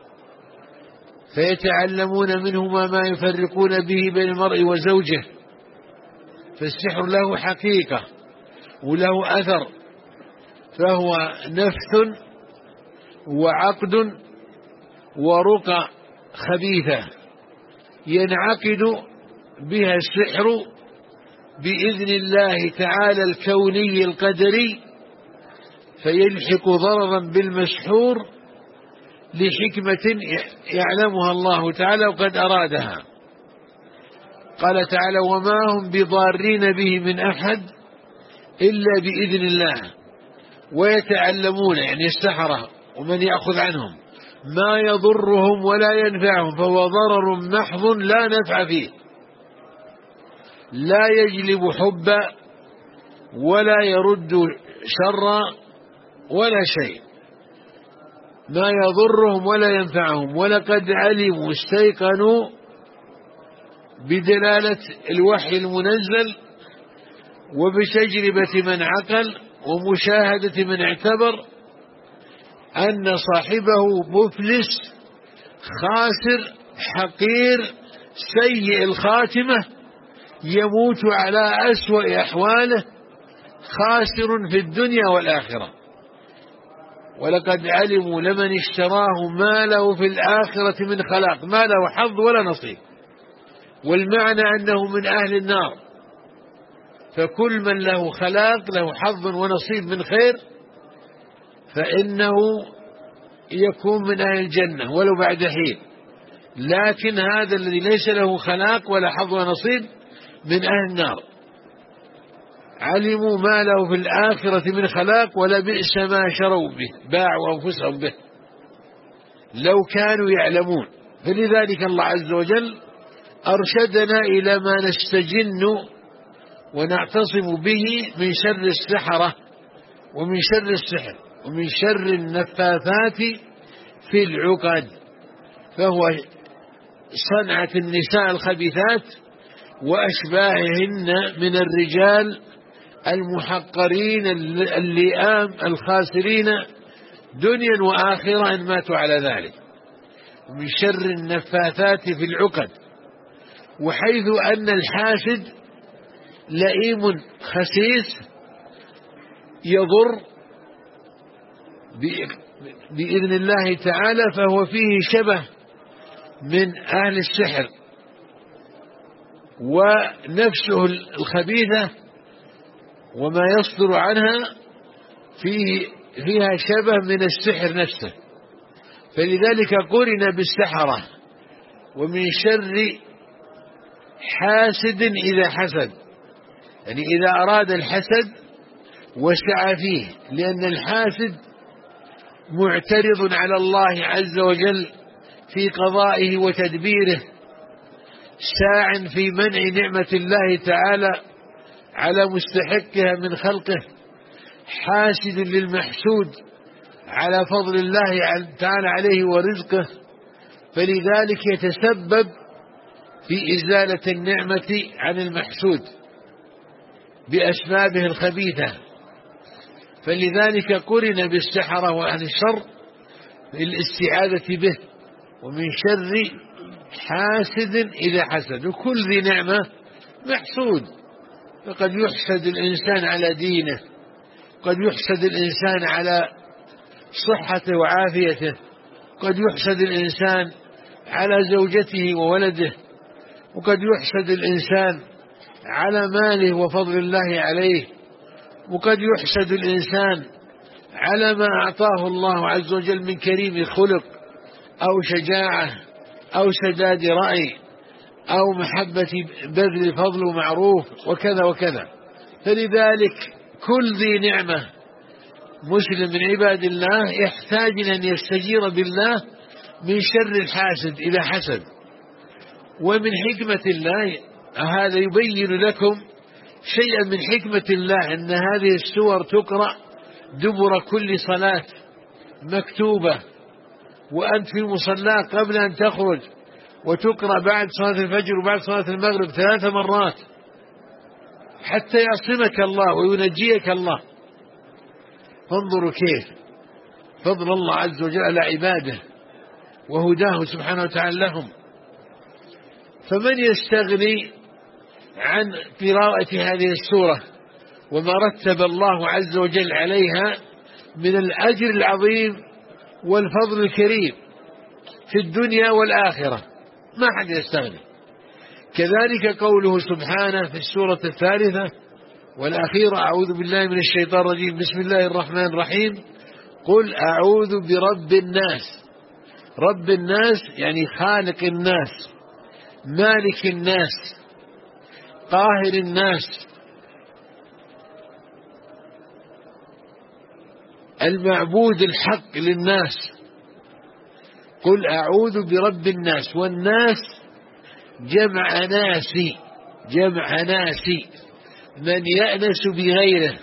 فيتعلمون منهما ما يفرقون به بين المرء وزوجه. فالسحر له حقيقة وله أثر، فهو نفث وعقد ورقى خبيثة ينعقد بها السحر بإذن الله تعالى الكوني القدري، فيلحق ضررا بالمسحور لحكمة يعلمها الله تعالى وقد أرادها. قال تعالى: وما هم بضارين به من أحد إلا بإذن الله. ويتعلمون يعني السحرة ومن يأخذ عنهم ما يضرهم ولا ينفعهم، فهو ضرر محض لا نفع فيه، لا يجلب حبا ولا يرد شرا ولا شيء، ما يضرهم ولا ينفعهم. ولقد علموا استيقنوا بدلالة الوحي المنزل وبتجربة من عقل ومشاهدة من اعتبر أن صاحبه مفلس خاسر حقير سيء الخاتمة، يموت على أسوأ أحواله، خاسر في الدنيا والآخرة. ولقد علموا لمن اشتراه ما له في الآخرة من خلاق، ما له حظ ولا نصيب. والمعنى أنه من أهل النار، فكل من له خلاق له حظ ونصيب من خير فإنه يكون من أهل الجنة ولو بعد حين. لكن هذا الذي ليس له خلاق ولا حظ ونصيب من أهل النار. علموا ما له في الآخرة من خلاق ولبئس ما شروا به، باعوا أنفسهم به لو كانوا يعلمون. فلذلك الله عز وجل أرشدنا إلى ما نستجن ونعتصم به من شر السحرة ومن شر السحر ومن شر النفاثات في العقد، فهو صنعة النساء الخبيثات وأشباههن من الرجال المحقرين اللئام الخاسرين دنيا وآخرة إن ماتوا على ذلك. ومن شر النفاثات في العقد، وحيث أن الحاسد لئيم خسيس يضر بإذن الله تعالى، فهو فيه شبه من أهل السحر، ونفسه الخبيثة وما يصدر عنها فيها شبه من السحر نفسه، فلذلك قرن بالسحرة. ومن شر حاسد إذا حسد، يعني إذا أراد الحسد وسعى فيه، لأن الحاسد معترض على الله عز وجل في قضائه وتدبيره، ساع في منع نعمة الله تعالى على مستحقها من خلقه، حاسد للمحسود على فضل الله تعالى عليه ورزقه، فلذلك يتسبب في إزالة النعمة عن المحسود بأسبابه الخبيثة. فلذلك قرن بالسحرة وأهل الشر للاستعاذة به. ومن شر حاسد إذا حسد، وكل ذي نعمة محسود، فقد يحسد الإنسان على دينه، قد يحسد الإنسان على صحته وعافيته، قد يحسد الإنسان على زوجته وولده، وقد يحسد الإنسان على ماله وفضل الله عليه، وقد يحسد الإنسان على ما أعطاه الله عز وجل من كريم خلق أو شجاعة أو سداد رأي أو محبة بذل فضل ومعروف وكذا وكذا. فلذلك كل ذي نعمة مسلم من عباد الله يحتاج أن يستجير بالله من شر الحاسد إذا حسد. ومن حكمة الله، هذا يبين لكم شيئا من حكمة الله، أن هذه السور تقرأ دبر كل صلاة مكتوبة وأنت في المصلاة قبل أن تخرج، وتقرأ بعد صلاة الفجر وبعد صلاة المغرب 3 مرات حتى يعصمك الله وينجيك الله. فانظروا كيف فضل الله عز وجل على عباده وهداه سبحانه وتعالى لهم. فمن يستغني عن قراءة هذه السورة وما رتب الله عز وجل عليها من الأجر العظيم والفضل الكريم في الدنيا والآخرة؟ ما حد يستغني. كذلك قوله سبحانه في السورة الثالثة والأخيرة: أعوذ بالله من الشيطان الرجيم، بسم الله الرحمن الرحيم، قل أعوذ برب الناس. رب الناس يعني خالق الناس، مالك الناس، قاهر الناس، المعبود الحق للناس. قل أعوذ برب الناس، والناس جمع ناسي، جمع ناسي، من يأنس بغيره،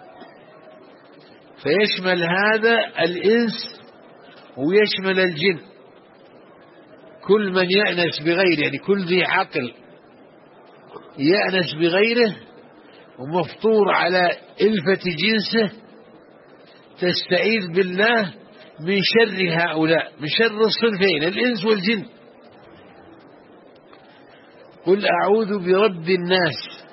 فيشمل هذا الإنس ويشمل الجن. كل من يأنس بغيره يعني كل ذي عقل يأنس بغيره ومفطور على إلفة جنسه تستعيذ بالله من شر هؤلاء، من شر الصنفين الإنس والجن. قل أعوذ برب الناس،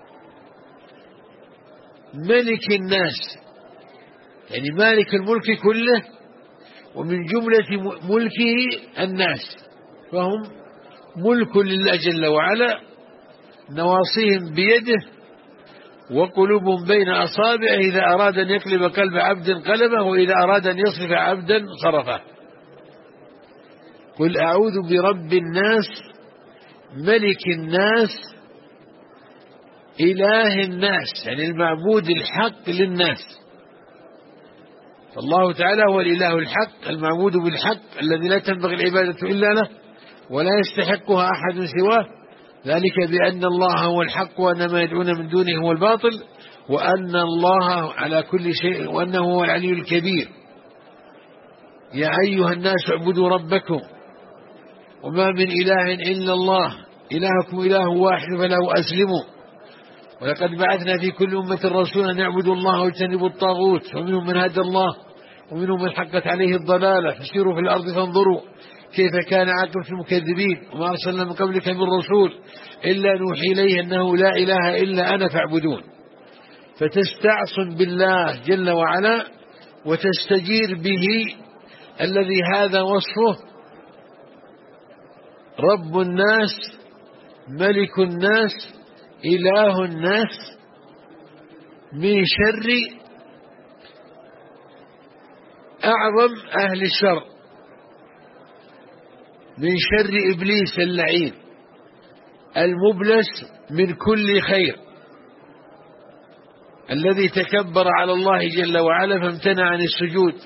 ملك الناس يعني مالك الملك كله، ومن جملة ملكه الناس، فهم ملك لله جل وعلا، نواصيهم بيده وقلوبهم بين أصابعه، إذا أراد أن يقلب قلب عبد قلبه، وإذا أراد أن يصرف عبدا صرفه. قل أعوذ برب الناس ملك الناس إله الناس يعني المعبود الحق للناس. فالله تعالى هو الإله الحق المعبود بالحق الذي لا تنبغي العبادة إلا له ولا يستحقها أحد سواه، ذلك بأن الله هو الحق وأن ما يدعون من دونه هو الباطل، وأن الله على كل شيء، وأنه هو العلي الكبير. يا أيها الناس اعبدوا ربكم وما من إله إلا الله إلهكم إله واحد فله أسلموا، ولقد بعثنا في كل أمة رسولا أن يعبدوا الله واجتنبوا الطاغوت، ومنهم من هدى الله ومنهم من حقت عليه الضلالة، فسيروا في الأرض فانظروا كيف كان عاقبة المكذبين، وما أرسلنا من قبلك من رسول إلا نوحي إليه أنه لا إله إلا أنا فاعبدون. فتستعصم بالله جل وعلا وتستجير به الذي هذا وصفه رب الناس ملك الناس إله الناس من شر أعظم أهل الشر، من شر إبليس اللعين المبلس من كل خير، الذي تكبر على الله جل وعلا فامتنع عن السجود.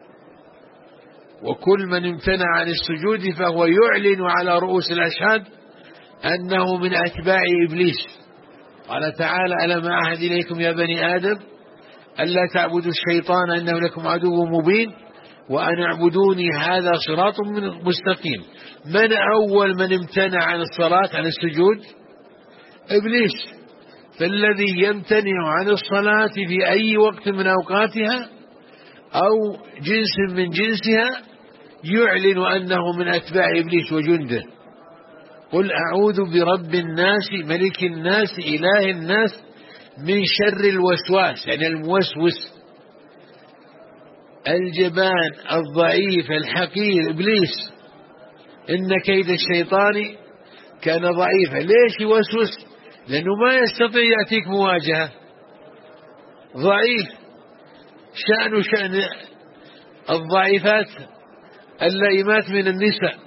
وكل من امتنع عن السجود فهو يعلن على رؤوس الأشهاد أنه من أتباع إبليس. قال تعالى: ألم أعهد إليكم يا بني آدم ألا تعبدوا الشيطان إنه لكم عدو مبين وأن اعبدوني هذا صراط مستقيم. من أول من امتنع عن الصلاة عن السجود؟ إبليس. فالذي يمتنع عن الصلاة في أي وقت من أوقاتها أو جنس من جنسها يعلن أنه من أتباع إبليس وجنده. قل أعوذ برب الناس ملك الناس إله الناس من شر الوسواس يعني الموسوس الجبان الضعيف الحقير إبليس. إن كيد الشيطان كان ضعيفا. ليش يوسوس؟ لأنه ما يستطيع يأتيك مواجهة، ضعيف. شأن الضعيفات اللئيمات من النساء،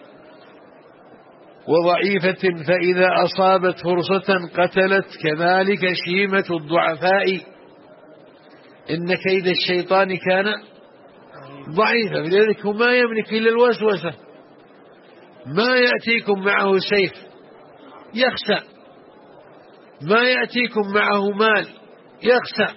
وضعيفة فإذا أصابت فرصة قتلت، كذلك شيمة الضعفاء. إن كيد الشيطان كان ضعيفا، لذلك هو ما يملك إلا الوسوسة. ما يأتيكم معه سيف يخسأ، ما يأتيكم معه مال يخسأ،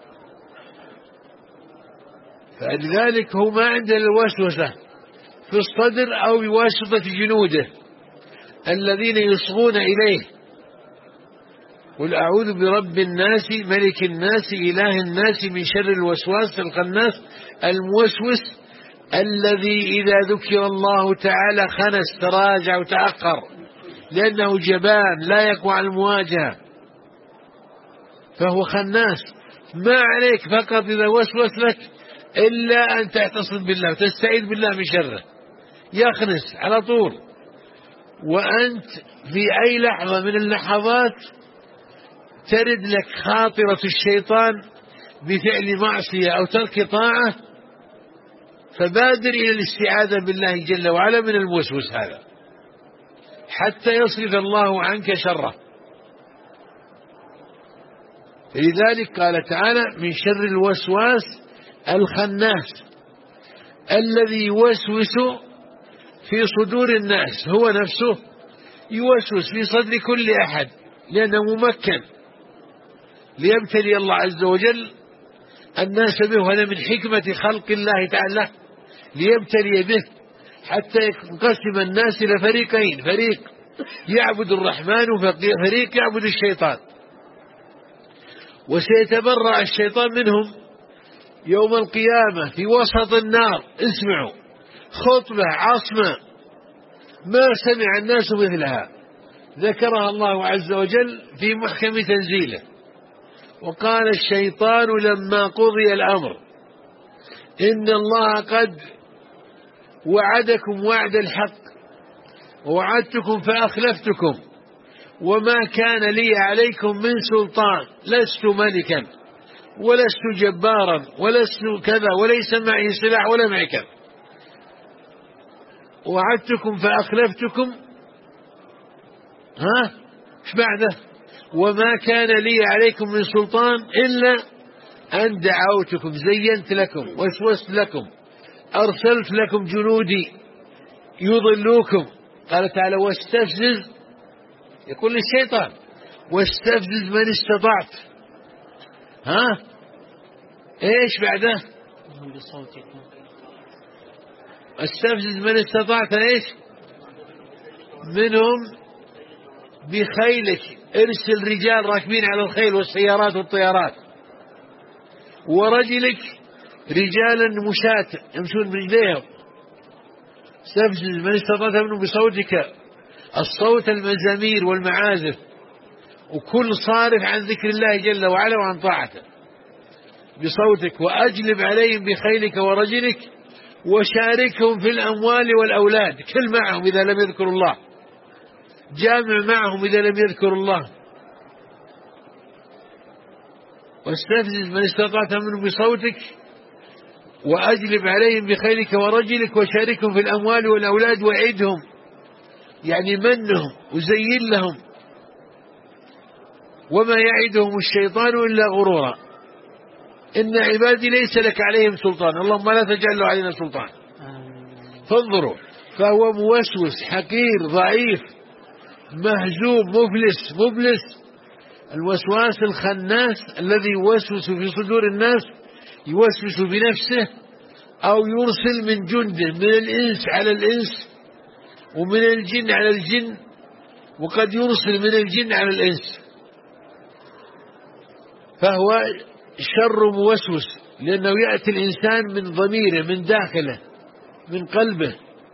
فلذلك هو ما عنده الوسوسة في الصدر أو بواسطة جنوده الذين يصغون إليه قل أعوذ برب الناس ملك الناس إله الناس من شر الوسواس الخناس الموسوس الذي إذا ذكر الله تعالى خنس تراجع وتأخر لأنه جبان لا يقوى على المواجهة، فهو خناس. ما عليك فقط إذا وسوس لك إلا أن تعتصم بالله وتستعيذ بالله من شره، يخنس على طول. وأنت في أي لحظة من اللحظات ترد لك خاطرة الشيطان بفعل معصية أو ترك طاعة، فبادر إلى الاستعاذة بالله جل وعلا من الموسوس هذا حتى يصرف الله عنك شره. لذلك قال تعالى من شر الوسواس الخناس الذي يوسوس في صدور الناس، هو نفسه يوسوس في صدر كل أحد لأنه ممكن ليبتلي الله عز وجل الناس به، وهذا من حكمة خلق الله تعالى ليبتلي به حتى ينقسم الناس إلى فريقين، فريق يعبد الرحمن وفريق يعبد الشيطان، وسيتبرأ الشيطان منهم يوم القيامة في وسط النار. اسمعوا خطبة عصمة ما سمع الناس مثلها ذكرها الله عز وجل في محكم تنزيله. وقال الشيطان لما قضي الأمر إن الله قد وعدكم وعد الحق ووعدتكم فأخلفتكم وما كان لي عليكم من سلطان، لست ملكا ولست جبارا ولست كذا وليس معي سلاح ولا معي كذا، وعدتكم فأخلفتكم. ايش بعده؟ وما كان لي عليكم من سلطان إلا أن دعوتكم، زينت لكم وسوست لكم، أرسلت لكم جنودي يضلوكم. قال تعالى واستفزز، يقول للشيطان واستفزز من استطعت. ايش بعده؟ استفزز من استطعت ايش منهم بخيلك، ارسل رجال راكبين على الخيل والسيارات والطيارات، ورجلك رجالا مشاة يمشون برجليهم. استفزز من استطعت منهم بصوتك، الصوت المزامير والمعازف وكل صارف عن ذكر الله جل وعلا وعن طاعته بصوتك، وأجلب عليهم بخيلك ورجلك، وشاركهم في الأموال والأولاد، كل معهم إذا لم يذكروا الله، جامع معهم إذا لم يذكروا الله. واستفزز من استطعت منهم بصوتك وأجلب عليهم بخيلك ورجلك، وشاركهم في الأموال والأولاد، وعدهم يعني منهم وزين لهم، وما يعدهم الشيطان إلا غرورا، إن عبادي ليس لك عليهم سلطان، اللهم لا تجعل علينا سلطان. فانظروا، فهو موسوس حقير ضعيف مهزوم مفلس. الوسواس الخناس الذي يوسوس في صدور الناس، يوسوس بنفسه أو يرسل من جنده من الإنس على الإنس ومن الجن على الجن، وقد يرسل من الجن على الإنس، فهو شر موسوس لأنه يأتي الإنسان من ضميره من داخله من قلبه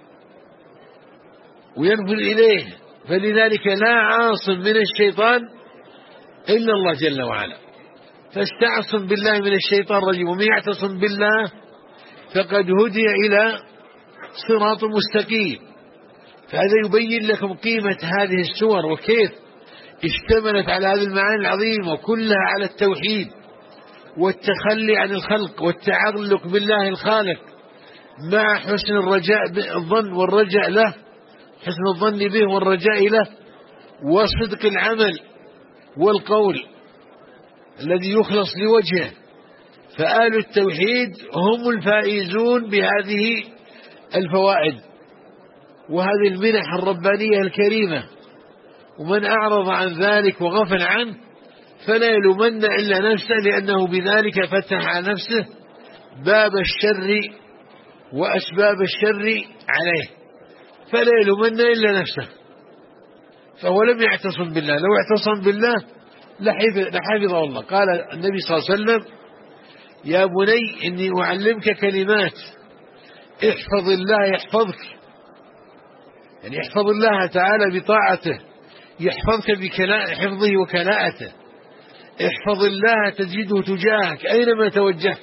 وينفذ إليه، فلذلك لا عاصم من الشيطان إلا الله جل وعلا. فاستعصم بالله من الشيطان الرجيم، ومن يعتصم بالله فقد هدي إلى صراط مستقيم. فهذا يبين لكم قيمة هذه السور وكيف اشتملت على هذه المعاني العظيمة، وكلها على التوحيد والتخلي عن الخلق والتعلق بالله الخالق، مع حسن الرجاء الظن والرجاء له، حسن الظن به والرجاء له، وصدق العمل والقول الذي يخلص لوجهه. فآل التوحيد هم الفائزون بهذه الفوائد وهذه المنح الربانية الكريمة. ومن أعرض عن ذلك وغفل عنه فلا يلومن إلا نفسه، لأنه بذلك فتح على نفسه باب الشر وأسباب الشر عليه، فلا يلومن إلا نفسه، فهو لم يعتصم بالله. لو اعتصم بالله لحفظه الله. قال النبي صلى الله عليه وسلم: يا بني إني أعلمك كلمات احفظ الله يحفظك. يعني احفظ الله تعالى بطاعته يحفظك بحفظه وكلاءته. احفظ الله تجده تجاهك أينما توجهت.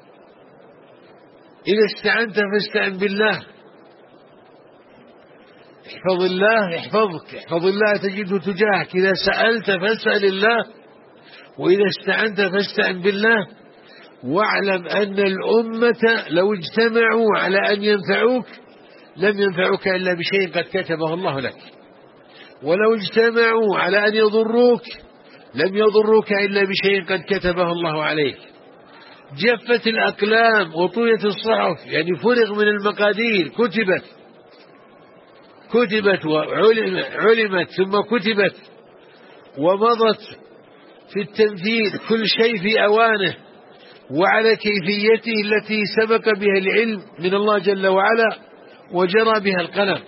إذا استعنت فاستعن بالله. احفظ الله يحفظك، احفظ الله تجده تجاهك. إذا سألت فاسأل الله، وإذا استعنت فاستعن بالله. واعلم أن الأمة لو اجتمعوا على أن ينفعوك لم ينفعوك إلا بشيء قد كتبه الله لك، ولو اجتمعوا على أن يضروك لم يضروك إلا بشيء قد كتبه الله عليك. جفت الأقلام وطويت الصحف، يعني فرغ من المقادير، كتبت وعلمت ثم كتبت، ومضت في التنفيذ كل شيء في أوانه وعلى كيفيته التي سبق بها العلم من الله جل وعلا وجرى بها القلم.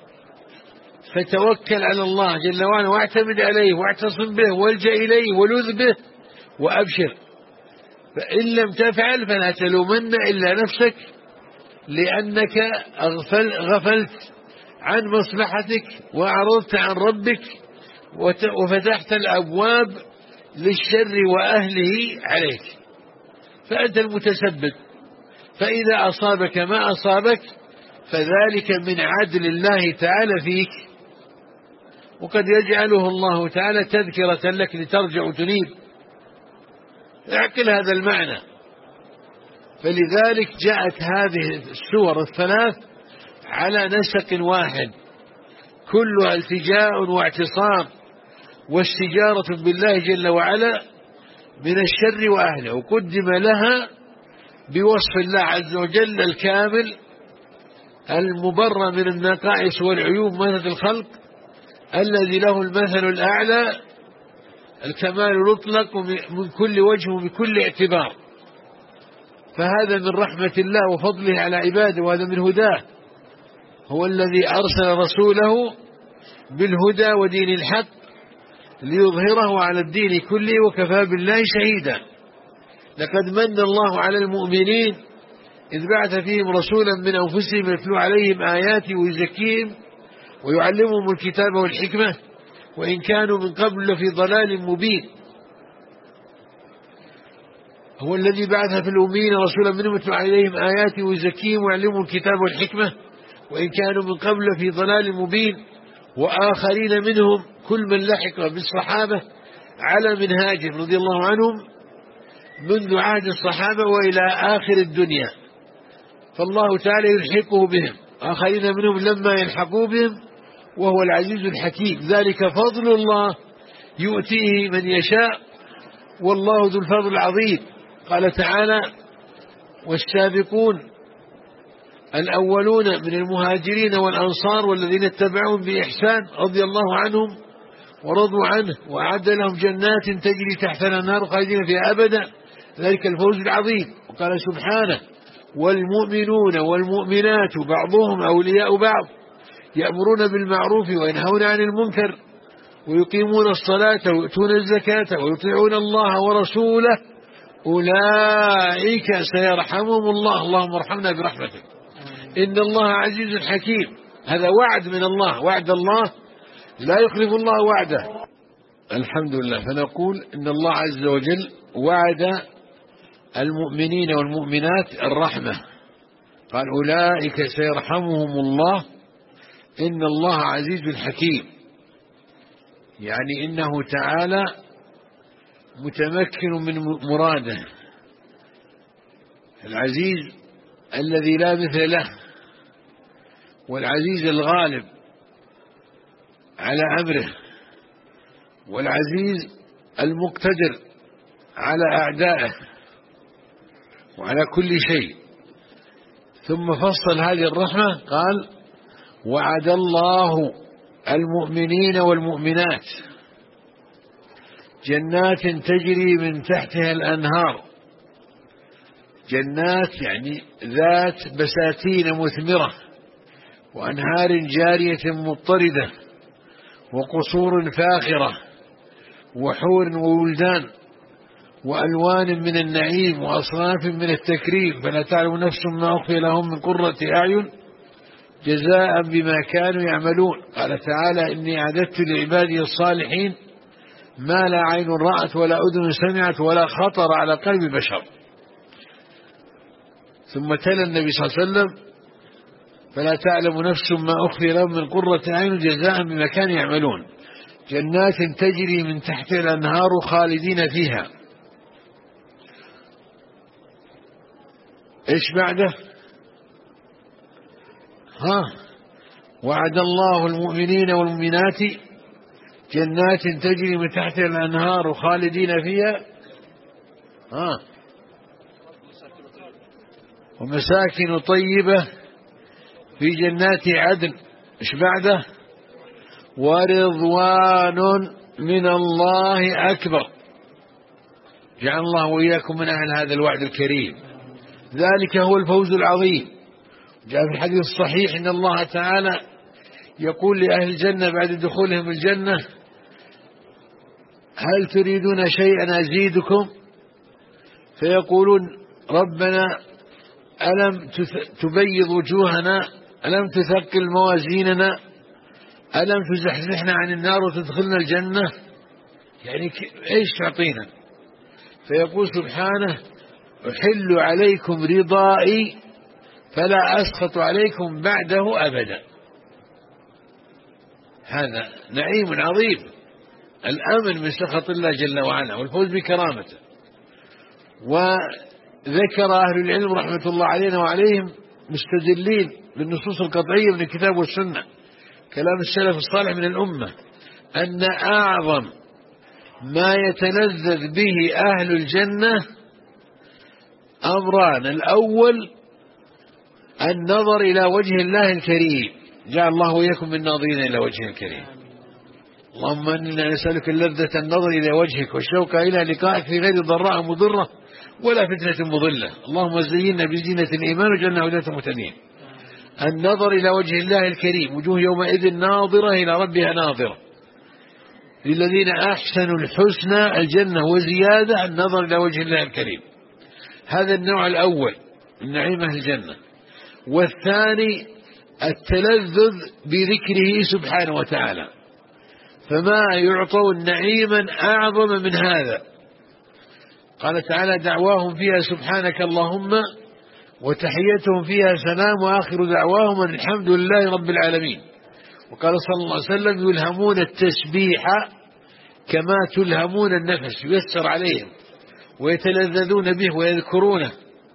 فتوكل على الله جل وعلا واعتمد عليه واعتصم به والجأ إليه ولذ به وأبشر. فإن لم تفعل فلا تلومن إلا نفسك، لأنك غفلت عن مصلحتك وأعرضت عن ربك وفتحت الأبواب للشر وأهله عليك، فأنت المتسبب. فإذا أصابك ما أصابك فذلك من عدل الله تعالى فيك، وقد يجعله الله تعالى تذكرة لك لترجع وتنيب. اعقل هذا المعنى. فلذلك جاءت هذه السور الثلاث على نسق واحد، كلها التجاء واعتصام واستجارة بالله جل وعلا من الشر وأهله، وقدم لها بوصف الله عز وجل الكامل المبرى من النقائص والعيوب مثل الخلق، الذي له المثل الأعلى، الكمال المطلق من كل وجه وبكل اعتبار. فهذا من رحمة الله وفضله على عباده، وهذا من هداه. هو الذي أرسل رسوله بالهدى ودين الحق ليظهره على الدين كله وكفى بالله شهيدا. لقد من الله على المؤمنين إذ بعث فيهم رسولا من أنفسهم يتلو عليهم آياته ويزكيهم ويعلمهم الكتاب والحكمة وإن كانوا من قبل لفي ضلال مبين. هو الذي بعث في الأمين رسولا منهم يتلو عليهم آياته ويزكيهم ويعلمهم الكتاب والحكمة وإن كانوا من قبل لفي ضلال مبين. وآخرين منهم كل من لحق بالصحابة على منهاجهم رضي الله عنهم منذ عهد الصحابة وإلى آخر الدنيا، فالله تعالى يلحقه بهم. آخرين منهم لما يلحقوا بهم وهو العزيز الحكيم. ذلك فضل الله يؤتيه من يشاء والله ذو الفضل العظيم. قال تعالى: والسابقون الأولون من المهاجرين والأنصار والذين اتبعوهم بإحسان رضي الله عنهم ورضوا عنه وأعد لهم جنات تجري تحتها الأنهار خالدين فيها أبدا ذلك الفوز العظيم. وقال سبحانه: والمؤمنون والمؤمنات بعضهم أولياء بعض يأمرون بالمعروف وينهون عن المنكر ويقيمون الصلاة ويؤتون الزكاة ويطيعون الله ورسوله أولئك سيرحمهم الله. اللهم ارحمنا برحمتك إن الله عزيز حكيم. هذا وعد من الله، وعد الله لا يخلف الله وعده. الحمد لله. فنقول إن الله عز وجل وعد المؤمنين والمؤمنات الرحمة، قال: أولئك سيرحمهم الله إن الله عزيز حكيم. يعني إنه تعالى متمكن من مراده، العزيز الذي لا مثل له، والعزيز الغالب على أمره، والعزيز المقتدر على أعدائه وعلى كل شيء. ثم فصل هذه الرحمة قال: وعد الله المؤمنين والمؤمنات جنات تجري من تحتها الأنهار. جنات يعني ذات بساتين مثمرة وأنهار جارية مضطردة وقصور فاخرة وحور وولدان وألوان من النعيم وأصناف من التكريم، فلا تعلم نفس ما أخفي لهم من قرة أعين جزاء بما كانوا يعملون. قال تعالى: إني أعددت لعبادي الصالحين ما لا عين رأت ولا أذن سمعت ولا خطر على قلب بشر. ثم تلا النبي صلى الله عليه وسلم: فلا تعلم نفس ما أخفي لهم من قرة أعين جزاء بما كانوا يعملون، جنات تجري من تحت الأنهار خالدين فيها. إيش بعده؟ وعد الله المؤمنين والمؤمنات جنات تجري من تحت الأنهار خالدين فيها ومساكن طيبة في جنات عدن. إيش بعده؟ ورضوان من الله أكبر. جعل الله وإياكم من أهل هذا الوعد الكريم، ذلك هو الفوز العظيم. جاء في الحديث الصحيح إن الله تعالى يقول لأهل الجنة بعد دخولهم الجنة: هل تريدون شيئا أزيدكم؟ فيقولون: ربنا ألم تبيض وجوهنا، ألم تثقل موازيننا، ألم تزحزحنا عن النار وتدخلنا الجنة، يعني إيش تعطينا؟ فيقول سبحانه: أحل عليكم رضائي فلا أسخط عليكم بعده أبدا. هذا نعيم عظيم، الأمن من سخط الله جل وعلا والفوز بكرامته. وذكر أهل العلم رحمة الله علينا وعليهم مستدلين بالنصوص القطعية من الكتاب والسنة كلام السلف الصالح من الأمة أن أعظم ما يتلذذ به أهل الجنة أمران: الأول النظر إلى وجه الله الكريم، جعل الله وإياكم من ناظرين إلى وجهه الكريم. اللهم إنا نسألك اللذة النظر إلى وجهك والشوق إلى لقائك في غير ضراء مضرة ولا فتنة مضلة. اللهم زينا بزينة الإيمان وجعلنا هداة مهتدين. النظر إلى وجه الله الكريم، وجوه يومئذ ناظرة إلى ربها ناظرة. للذين أحسنوا الحسنى الجنة وزيادة، النظر إلى وجه الله الكريم. هذا النوع الأول من نعيم أهل الجنة. والثاني التلذذ بذكره سبحانه وتعالى، فما يعطون نعيما أعظم من هذا. قال تعالى: دعواهم فيها سبحانك اللهم وتحيتهم فيها سلام وآخر دعواهم أن الحمد لله رب العالمين. وقال صلى الله عليه وسلم: يلهمون التسبيح كما تلهمون النفس، ييسر عليهم ويتلذذون به ويذكرونه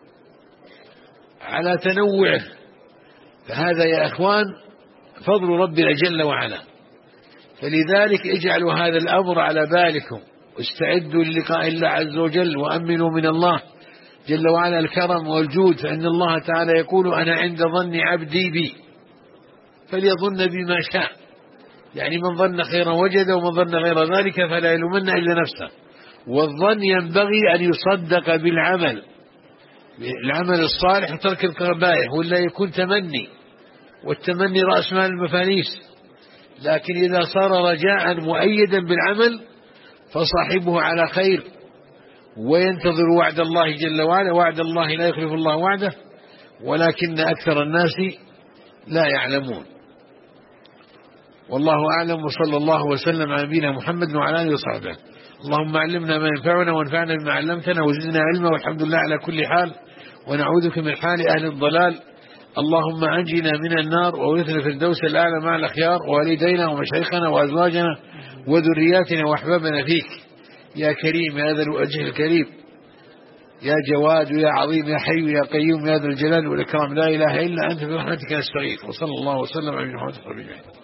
على تنوعه. فهذا يا أخوان فضل ربنا جل وعلا. فلذلك اجعلوا هذا الأمر على بالكم، واستعدوا للقاء الله عز وجل، وأمنوا من الله جل وعلا الكرم والجود، فإن الله تعالى يقول: أنا عند ظن عبدي بي فليظن بما شاء. يعني من ظن خيرا وجد، ومن ظن غير ذلك فلا يلومن إلا نفسه. والظن ينبغي أن يصدق بالعمل، العمل الصالح وترك القبائح، ولا يكون تمني، والتمني رأس مال المفانيس. لكن إذا صار رجاء مؤيدا بالعمل فصاحبه على خير وينتظر وعد الله جل وعلا. وعد الله لا يخلف الله وعده، ولكن أكثر الناس لا يعلمون. والله أعلم، وصلى الله وسلم على نبينا محمد وعلى آله وصحبه. اللهم علمنا ما ينفعنا وانفعنا بما علمتنا وزدنا علما، والحمد لله على كل حال، ونعوذك من حال أهل الضلال. اللهم أنجنا من النار وورثنا الفردوس الأعلى مع الأخيار، ووالدينا ومشايخنا وأزواجنا وذرياتنا وأحبابنا فيك يا كريم يا ذا الوجه الكريم، يا جواد يا عظيم يا حي يا قيوم يا ذا الجلال والإكرام، لا إله إلا أنت برحمتك نستغيث. وصلى الله وسلم على محمد.